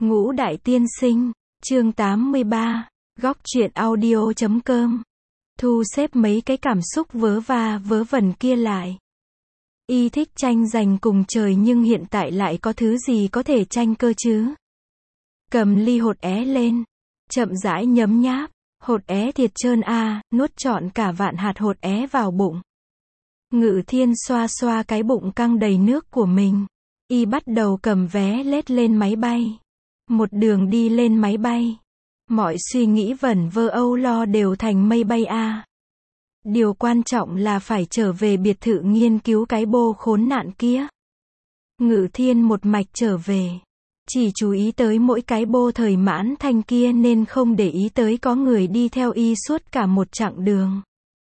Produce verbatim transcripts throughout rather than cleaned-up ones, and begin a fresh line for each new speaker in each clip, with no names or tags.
Ngũ Đại Tiên Sinh, chương tám mươi ba, góc truyện audio chấm com. Thu xếp mấy cái cảm xúc vớ va vớ vẩn kia lại. Y thích tranh giành cùng trời nhưng hiện tại lại có thứ gì có thể tranh cơ chứ? Cầm ly hột é lên, chậm rãi nhấm nháp, hột é thiệt trơn a, nuốt trọn cả vạn hạt hột é vào bụng. Ngự Thiên xoa xoa cái bụng căng đầy nước của mình. Y bắt đầu cầm vé lết lên máy bay. Một đường đi lên máy bay, mọi suy nghĩ vẩn vơ âu lo đều thành mây bay a. Điều quan trọng là phải trở về biệt thự nghiên cứu cái bô khốn nạn kia. Ngự Thiên một mạch trở về, chỉ chú ý tới mỗi cái bô thời mãn thanh kia nên không để ý tới có người đi theo y suốt cả một chặng đường.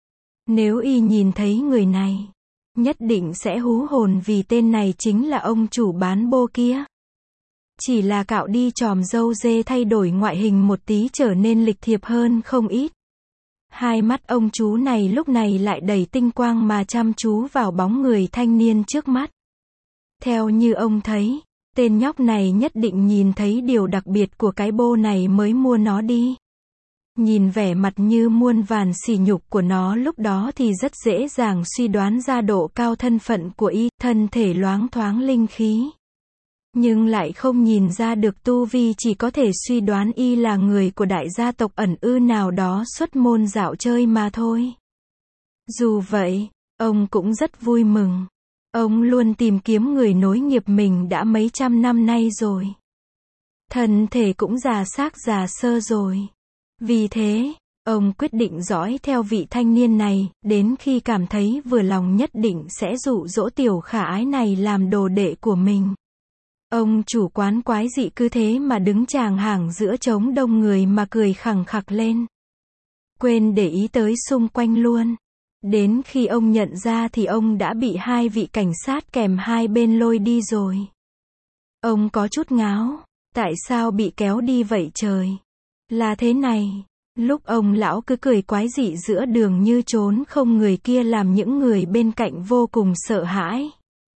Nếu y nhìn thấy người này, nhất định sẽ hú hồn vì tên này chính là ông chủ bán bô kia. Chỉ là cạo đi chòm râu dê thay đổi ngoại hình một tí trở nên lịch thiệp hơn không ít. Hai mắt ông chú này lúc này lại đầy tinh quang mà chăm chú vào bóng người thanh niên trước mắt. Theo như ông thấy, tên nhóc này nhất định nhìn thấy điều đặc biệt của cái bô này mới mua nó đi. Nhìn vẻ mặt như muôn vàn sỉ nhục của nó lúc đó thì rất dễ dàng suy đoán ra độ cao thân phận của y, thân thể loáng thoáng linh khí. Nhưng lại không nhìn ra được tu vi, chỉ có thể suy đoán y là người của đại gia tộc ẩn ư nào đó xuất môn dạo chơi mà thôi. Dù vậy, ông cũng rất vui mừng. Ông luôn tìm kiếm người nối nghiệp mình đã mấy trăm năm nay rồi. Thân thể cũng già xác già sơ rồi. Vì thế, ông quyết định dõi theo vị thanh niên này, đến khi cảm thấy vừa lòng nhất định sẽ dụ dỗ tiểu khả ái này làm đồ đệ của mình. Ông chủ quán quái dị cứ thế mà đứng chàng hàng giữa trống đông người mà cười khẳng khặc lên. Quên để ý tới xung quanh luôn. Đến khi ông nhận ra thì ông đã bị hai vị cảnh sát kèm hai bên lôi đi rồi. Ông có chút ngáo. Tại sao bị kéo đi vậy trời? Là thế này. Lúc ông lão cứ cười quái dị giữa đường như trốn không người kia làm những người bên cạnh vô cùng sợ hãi.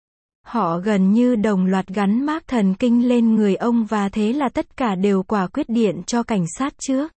Họ gần như đồng loạt gắn mác thần kinh lên người ông và thế là tất cả đều quả quyết điện cho cảnh sát trước.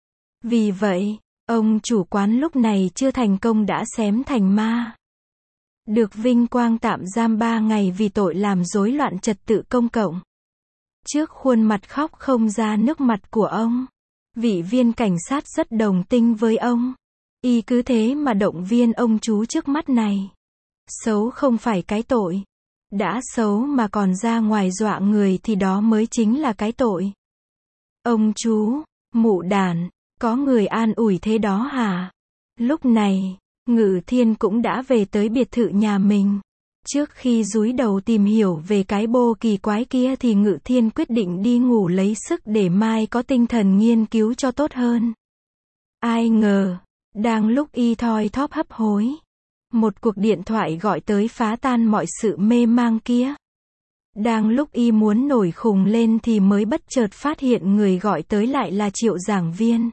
Vì vậy, ông chủ quán lúc này chưa thành công đã xém thành ma. Được vinh quang tạm giam ba ngày vì tội làm rối loạn trật tự công cộng. Trước khuôn mặt khóc không ra nước mặt của ông, vị viên cảnh sát rất đồng tình với ông. Y cứ thế mà động viên ông chú trước mắt này. Xấu không phải cái tội. Đã xấu mà còn ra ngoài dọa người thì đó mới chính là cái tội. Ông chú, mụ đàn, có người an ủi thế đó hả? Lúc này, Ngự Thiên cũng đã về tới biệt thự nhà mình. Trước khi dúi đầu tìm hiểu về cái bô kỳ quái kia thì Ngự Thiên quyết định đi ngủ lấy sức để mai có tinh thần nghiên cứu cho tốt hơn. Ai ngờ, đang lúc y thoi thóp hấp hối, một cuộc điện thoại gọi tới phá tan mọi sự mê mang kia. Đang lúc y muốn nổi khùng lên thì mới bất chợt phát hiện người gọi tới lại là Triệu giảng viên.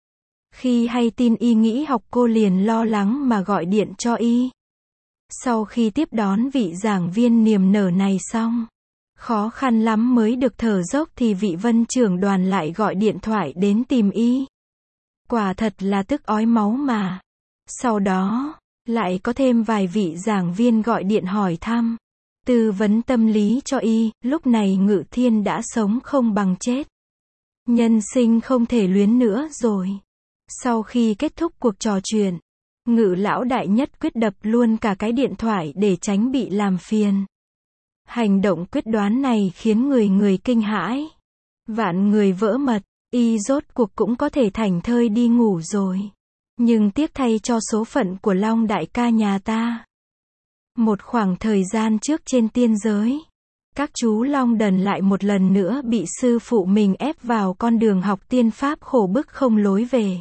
Khi hay tin y nghỉ học cô liền lo lắng mà gọi điện cho y. Sau khi tiếp đón vị giảng viên niềm nở này xong, khó khăn lắm mới được thở dốc thì vị Vân trưởng đoàn lại gọi điện thoại đến tìm y. Quả thật là tức ói máu mà. Sau đó, lại có thêm vài vị giảng viên gọi điện hỏi thăm, tư vấn tâm lý cho y. Lúc này Ngự Thiên đã sống không bằng chết. Nhân sinh không thể luyến nữa rồi. Sau khi kết thúc cuộc trò chuyện, Ngự lão đại nhất quyết đập luôn cả cái điện thoại để tránh bị làm phiền. Hành động quyết đoán này khiến người người kinh hãi. Vạn người vỡ mật, y rốt cuộc cũng có thể thảnh thơi đi ngủ rồi. Nhưng tiếc thay cho số phận của Long đại ca nhà ta. Một khoảng thời gian trước trên tiên giới, các chú Long đần lại một lần nữa bị sư phụ mình ép vào con đường học tiên pháp khổ bức không lối về.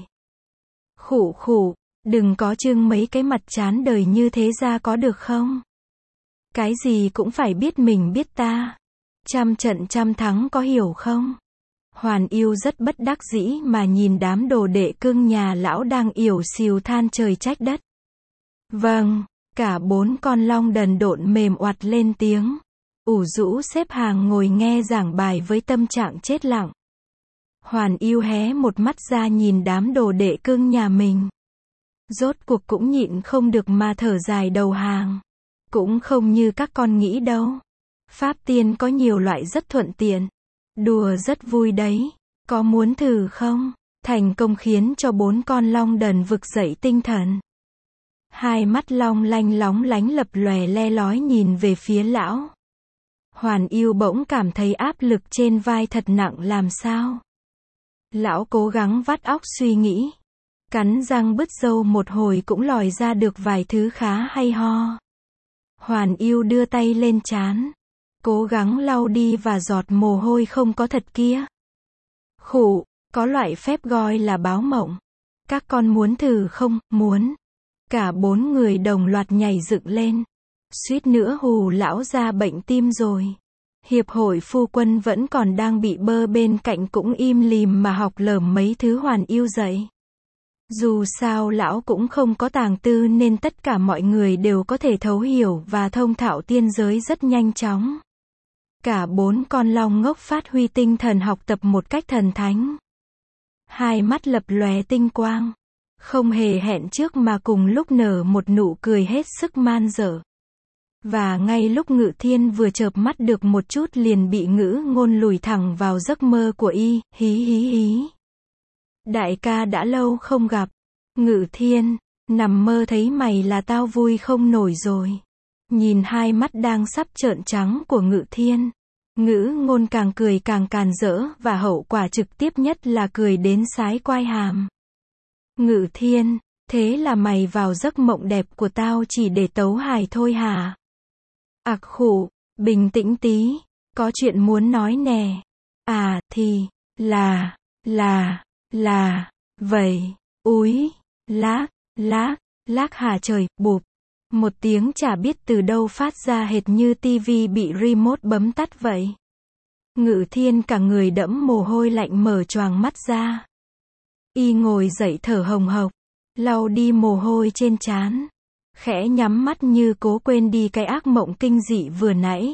Khụ khụ, đừng có trưng mấy cái mặt chán đời như thế ra có được không? Cái gì cũng phải biết mình biết ta. Trăm trận trăm thắng có hiểu không? Hoàn Yêu rất bất đắc dĩ mà nhìn đám đồ đệ cưng nhà lão đang ỉu xìu than trời trách đất. Vâng, cả bốn con long đần độn mềm oặt lên tiếng. ủ rũ xếp hàng ngồi nghe giảng bài với tâm trạng chết lặng. Hoàn Yêu hé một mắt ra nhìn đám đồ đệ cưng nhà mình. Rốt cuộc cũng nhịn không được mà thở dài đầu hàng. Cũng không như các con nghĩ đâu. Pháp tiên có nhiều loại rất thuận tiện. Đùa rất vui đấy. Có muốn thử không? Thành công khiến cho bốn con long đần vực dậy tinh thần. Hai mắt long lanh lóng lánh lập lòe le lói nhìn về phía lão. Hoàn Yêu bỗng cảm thấy áp lực trên vai thật nặng làm sao. Lão cố gắng vắt óc suy nghĩ. Cắn răng bứt râu một hồi cũng lòi ra được vài thứ khá hay ho. Hoàn Yêu đưa tay lên trán. Cố gắng lau đi và giọt mồ hôi không có thật kia. Khụ, có loại phép gọi là báo mộng. Các con muốn thử không? Muốn. Cả bốn người đồng loạt nhảy dựng lên. Suýt nữa hù lão ra bệnh tim rồi. Hiệp hội phu quân vẫn còn đang bị bơ bên cạnh cũng im lìm mà học lởm mấy thứ Hoàn Yêu dạy. Dù sao lão cũng không có tàng tư nên tất cả mọi người đều có thể thấu hiểu và thông thạo tiên giới rất nhanh chóng. Cả bốn con long ngốc phát huy tinh thần học tập một cách thần thánh. Hai mắt lập lòe tinh quang. Không hề hẹn trước mà cùng lúc nở một nụ cười hết sức man dở. Và ngay lúc Ngự Thiên vừa chợp mắt được một chút liền bị Ngữ Ngôn lùi thẳng vào giấc mơ của y, hí hí hí. Đại ca đã lâu không gặp. Ngự Thiên, nằm mơ thấy mày là tao vui không nổi rồi. Nhìn hai mắt đang sắp trợn trắng của Ngự Thiên. Ngữ Ngôn càng cười càng càn rỡ và hậu quả trực tiếp nhất là cười đến sái quai hàm. Ngự Thiên, thế là mày vào giấc mộng đẹp của tao chỉ để tấu hài thôi hả? Ặc khụ, bình tĩnh tí, có chuyện muốn nói nè. À, thì, là, là, là, vậy, úi, lác, lác, lác hả trời, bụp. Một tiếng chả biết từ đâu phát ra hệt như tivi bị remote bấm tắt vậy. Ngự Thiên cả người đẫm mồ hôi lạnh mở choàng mắt ra. Y ngồi dậy thở hồng hộc, lau đi mồ hôi trên trán. Khẽ nhắm mắt như cố quên đi cái ác mộng kinh dị vừa nãy.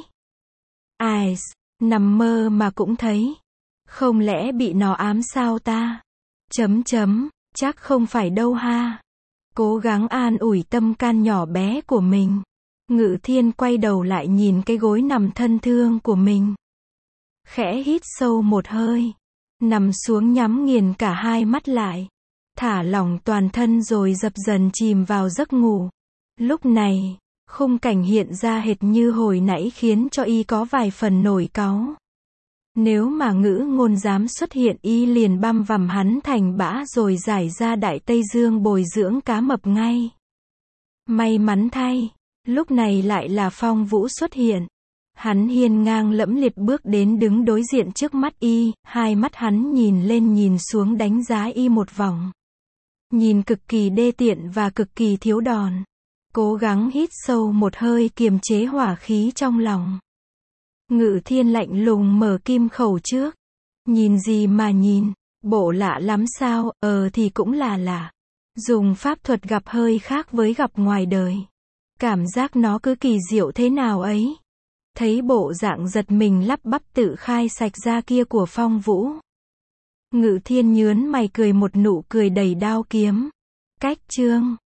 Ai, nằm mơ mà cũng thấy. Không lẽ bị nó ám sao ta? Chấm chấm, chắc không phải đâu ha. Cố gắng an ủi tâm can nhỏ bé của mình. Ngự Thiên quay đầu lại nhìn cái gối nằm thân thương của mình. Khẽ hít sâu một hơi. Nằm xuống nhắm nghiền cả hai mắt lại. Thả lỏng toàn thân rồi dập dần chìm vào giấc ngủ. Lúc này, khung cảnh hiện ra hệt như hồi nãy khiến cho y có vài phần nổi cáu. Nếu mà Ngữ Ngôn dám xuất hiện y liền băm vằm hắn thành bã rồi giải ra Đại Tây Dương bồi dưỡng cá mập ngay. May mắn thay, lúc này lại là Phong Vũ xuất hiện. Hắn hiên ngang lẫm liệt bước đến đứng đối diện trước mắt y, hai mắt hắn nhìn lên nhìn xuống đánh giá y một vòng. Nhìn cực kỳ đê tiện và cực kỳ thiếu đòn. Cố gắng hít sâu một hơi kiềm chế hỏa khí trong lòng. Ngự Thiên lạnh lùng mở kim khẩu trước. Nhìn gì mà nhìn, bộ lạ lắm sao, ờ thì cũng là lạ. Dùng pháp thuật gặp hơi khác với gặp ngoài đời. Cảm giác nó cứ kỳ diệu thế nào ấy. Thấy bộ dạng giật mình lắp bắp tự khai sạch ra kia của Phong Vũ. Ngự Thiên nhớn mày cười một nụ cười đầy đao kiếm. Cách chương